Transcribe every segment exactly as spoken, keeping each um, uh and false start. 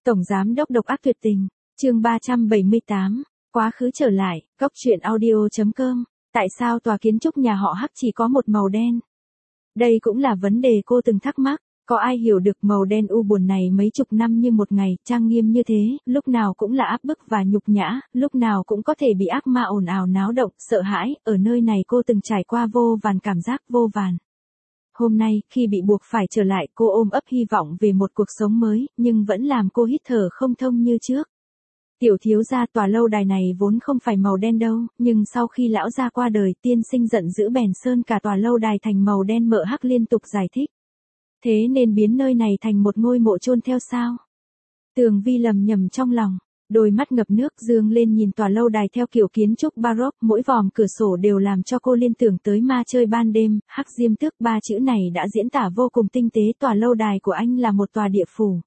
Tổng giám đốc độc ác tuyệt tình, chương ba trăm bảy mươi tám, quá khứ trở lại, góc truyện audio chấm com, tại sao tòa kiến trúc nhà họ Hắc chỉ có một màu đen? Đây cũng là vấn đề cô từng thắc mắc, có ai hiểu được màu đen u buồn này mấy chục năm như một ngày, trang nghiêm như thế, lúc nào cũng là áp bức và nhục nhã, lúc nào cũng có thể bị ác ma ồn ào náo động, sợ hãi, ở nơi này cô từng trải qua vô vàn cảm giác vô vàn. Hôm nay, khi bị buộc phải trở lại, cô ôm ấp hy vọng về một cuộc sống mới, nhưng vẫn làm cô hít thở không thông như trước. Tiểu thiếu gia, tòa lâu đài này vốn không phải màu đen đâu, nhưng sau khi lão gia qua đời, tiên sinh giận dữ bèn sơn cả tòa lâu đài thành màu đen. Mợ Hắc liên tục giải thích. Thế nên biến nơi này thành một ngôi mộ chôn theo sao? Tường Vi lầm nhầm trong lòng. Đôi mắt ngập nước dương lên nhìn tòa lâu đài theo kiểu kiến trúc Baroque, mỗi vòm cửa sổ đều làm cho cô liên tưởng tới ma chơi ban đêm. Hắc Diêm Tước, ba chữ này đã diễn tả vô cùng tinh tế. Tòa lâu đài của anh là một tòa địa phủ.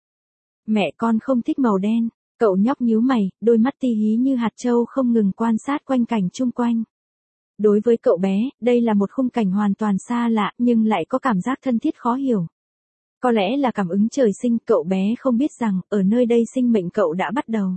Mẹ con không thích màu đen. Cậu nhóc nhíu mày, đôi mắt ti hí như hạt châu không ngừng quan sát quanh cảnh chung quanh. Đối với cậu bé, đây là một khung cảnh hoàn toàn xa lạ, nhưng lại có cảm giác thân thiết khó hiểu. Có lẽ là cảm ứng trời sinh, cậu bé không biết rằng, ở nơi đây sinh mệnh cậu đã bắt đầu.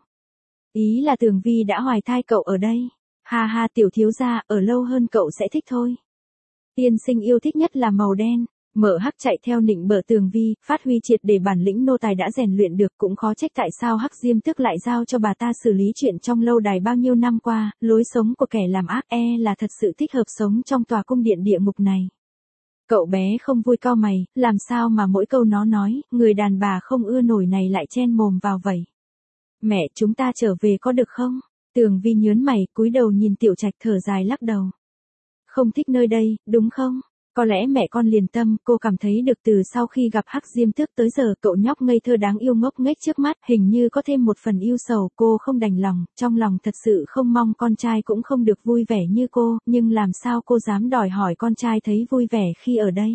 Ý là Tường Vi đã hoài thai cậu ở đây. Ha ha, tiểu thiếu gia, ở lâu hơn cậu sẽ thích thôi. Tiên sinh yêu thích nhất là màu đen. Mợ Hắc chạy theo nịnh bợ Tường Vi, phát huy triệt để bản lĩnh nô tài đã rèn luyện được, cũng khó trách tại sao Hắc Diêm Tước lại giao cho bà ta xử lý chuyện trong lâu đài bao nhiêu năm qua. Lối sống của kẻ làm ác e là thật sự thích hợp sống trong tòa cung điện địa ngục này. Cậu bé không vui cau mày, làm sao mà mỗi câu nó nói, người đàn bà không ưa nổi này lại chen mồm vào vậy. Mẹ, chúng ta trở về có được không? Tường Vi nhớn mày, cúi đầu nhìn Tiểu Trạch thở dài lắc đầu. Không thích nơi đây, đúng không? Có lẽ mẹ con liền tâm, cô cảm thấy được từ sau khi gặp Hắc Diêm Tước tới giờ cậu nhóc ngây thơ đáng yêu ngốc nghếch trước mắt, hình như có thêm một phần yêu sầu. Cô không đành lòng, trong lòng thật sự không mong con trai cũng không được vui vẻ như cô, nhưng làm sao cô dám đòi hỏi con trai thấy vui vẻ khi ở đây.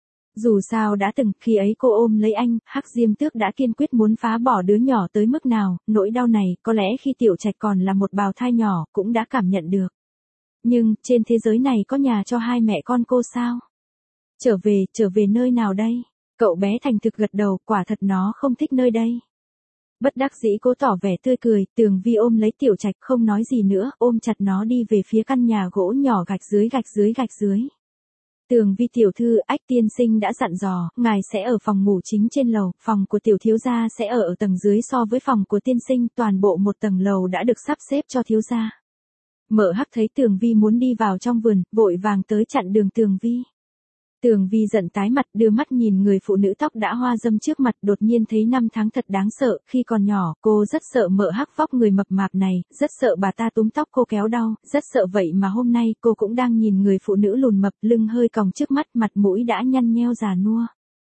Dù sao đã từng, khi ấy cô ôm lấy anh, Hắc Diêm Tước đã kiên quyết muốn phá bỏ đứa nhỏ tới mức nào, nỗi đau này, có lẽ khi Tiểu Trạch còn là một bào thai nhỏ, cũng đã cảm nhận được. Nhưng, trên thế giới này có nhà cho hai mẹ con cô sao? Trở về, trở về nơi nào đây? Cậu bé thành thực gật đầu, quả thật nó không thích nơi đây. Bất đắc dĩ cố tỏ vẻ tươi cười, Tường Vi ôm lấy Tiểu Trạch không nói gì nữa, ôm chặt nó đi về phía căn nhà gỗ nhỏ gạch dưới gạch dưới gạch dưới. Tường Vi tiểu thư, Ách tiên sinh đã dặn dò, ngài sẽ ở phòng ngủ chính trên lầu, phòng của tiểu thiếu gia sẽ ở ở tầng dưới so với phòng của tiên sinh, toàn bộ một tầng lầu đã được sắp xếp cho thiếu gia. Mợ Hắc thấy Tường Vi muốn đi vào trong vườn, vội vàng tới chặn đường Tường Vi. Tường Vi giận tái mặt, đưa mắt nhìn người phụ nữ tóc đã hoa râm trước mặt, đột nhiên thấy năm tháng thật đáng sợ. Khi còn nhỏ, cô rất sợ Mợ Hắc vóc người mập mạp này, rất sợ bà ta túm tóc cô kéo đau, rất sợ vậy mà hôm nay cô cũng đang nhìn người phụ nữ lùn mập, lưng hơi còng trước mắt, mặt mũi đã nhăn nheo già nua.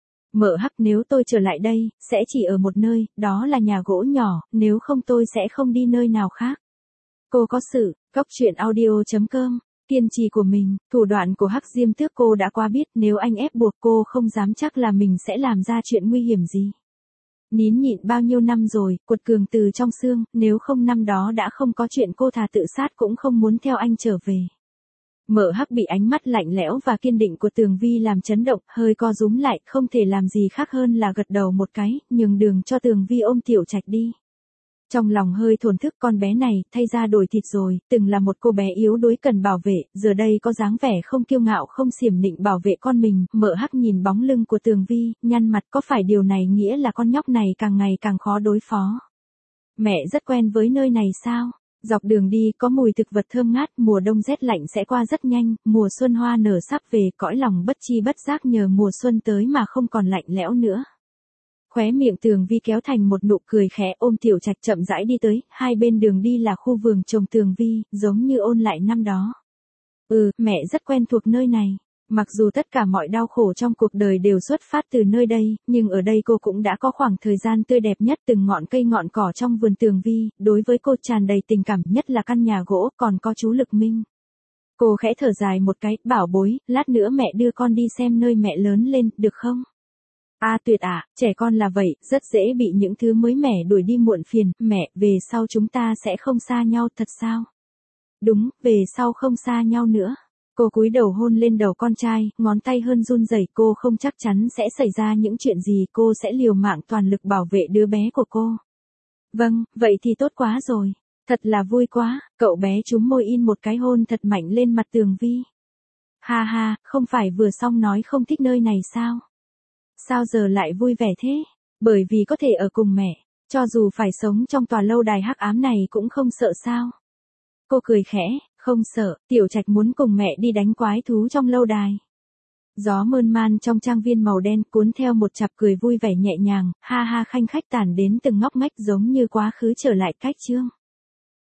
Mợ Hắc, nếu tôi trở lại đây, sẽ chỉ ở một nơi, đó là nhà gỗ nhỏ, nếu không tôi sẽ không đi nơi nào khác. Cô có sự, góc truyện audio chấm com. Kiên trì của mình, thủ đoạn của Hắc Diêm Tước cô đã qua biết, nếu anh ép buộc cô không dám chắc là mình sẽ làm ra chuyện nguy hiểm gì. Nín nhịn bao nhiêu năm rồi, cuột cường từ trong xương, nếu không năm đó đã không có chuyện cô thà tự sát cũng không muốn theo anh trở về. Mợ Hắc bị ánh mắt lạnh lẽo và kiên định của Tường Vi làm chấn động, hơi co rúm lại, không thể làm gì khác hơn là gật đầu một cái, nhường đường cho Tường Vi ôm Tiểu Trạch đi. Trong lòng hơi thổn thức, con bé này, thay ra đổi thịt rồi, từng là một cô bé yếu đuối cần bảo vệ, giờ đây có dáng vẻ không kiêu ngạo không xiểm nịnh bảo vệ con mình. Mợ Hắc nhìn bóng lưng của Tường Vi, nhăn mặt, có phải điều này nghĩa là con nhóc này càng ngày càng khó đối phó? Mẹ rất quen với nơi này sao? Dọc đường đi có mùi thực vật thơm ngát, mùa đông rét lạnh sẽ qua rất nhanh, mùa xuân hoa nở sắp về, cõi lòng bất chi bất giác nhờ mùa xuân tới mà không còn lạnh lẽo nữa. Khóe miệng Tường Vi kéo thành một nụ cười khẽ, ôm Tiểu Trạch chậm rãi đi tới, hai bên đường đi là khu vườn trồng Tường Vi, giống như ôn lại năm đó. Ừ, mẹ rất quen thuộc nơi này. Mặc dù tất cả mọi đau khổ trong cuộc đời đều xuất phát từ nơi đây, nhưng ở đây cô cũng đã có khoảng thời gian tươi đẹp nhất. Từng ngọn cây ngọn cỏ trong vườn Tường Vi, đối với cô tràn đầy tình cảm, nhất là căn nhà gỗ, còn có chú Lực Minh. Cô khẽ thở dài một cái, bảo bối, lát nữa mẹ đưa con đi xem nơi mẹ lớn lên, được không? À tuyệt ạ, à, trẻ con là vậy, rất dễ bị những thứ mới mẻ đuổi đi muộn phiền. Mẹ, về sau chúng ta sẽ không xa nhau thật sao? Đúng, về sau không xa nhau nữa. Cô cúi đầu hôn lên đầu con trai, ngón tay hơn run rẩy, cô không chắc chắn sẽ xảy ra những chuyện gì, cô sẽ liều mạng toàn lực bảo vệ đứa bé của cô. Vâng, vậy thì tốt quá rồi. Thật là vui quá, cậu bé chúm môi in một cái hôn thật mạnh lên mặt Tường Vi. Ha ha, không phải vừa xong nói không thích nơi này sao? Sao giờ lại vui vẻ thế? Bởi vì có thể ở cùng mẹ, cho dù phải sống trong tòa lâu đài hắc ám này cũng không sợ sao? Cô cười khẽ, không sợ, Tiểu Trạch muốn cùng mẹ đi đánh quái thú trong lâu đài. Gió mơn man trong trang viên màu đen cuốn theo một chặp cười vui vẻ nhẹ nhàng, ha ha khanh khách tản đến từng ngóc ngách giống như quá khứ trở lại cách chương.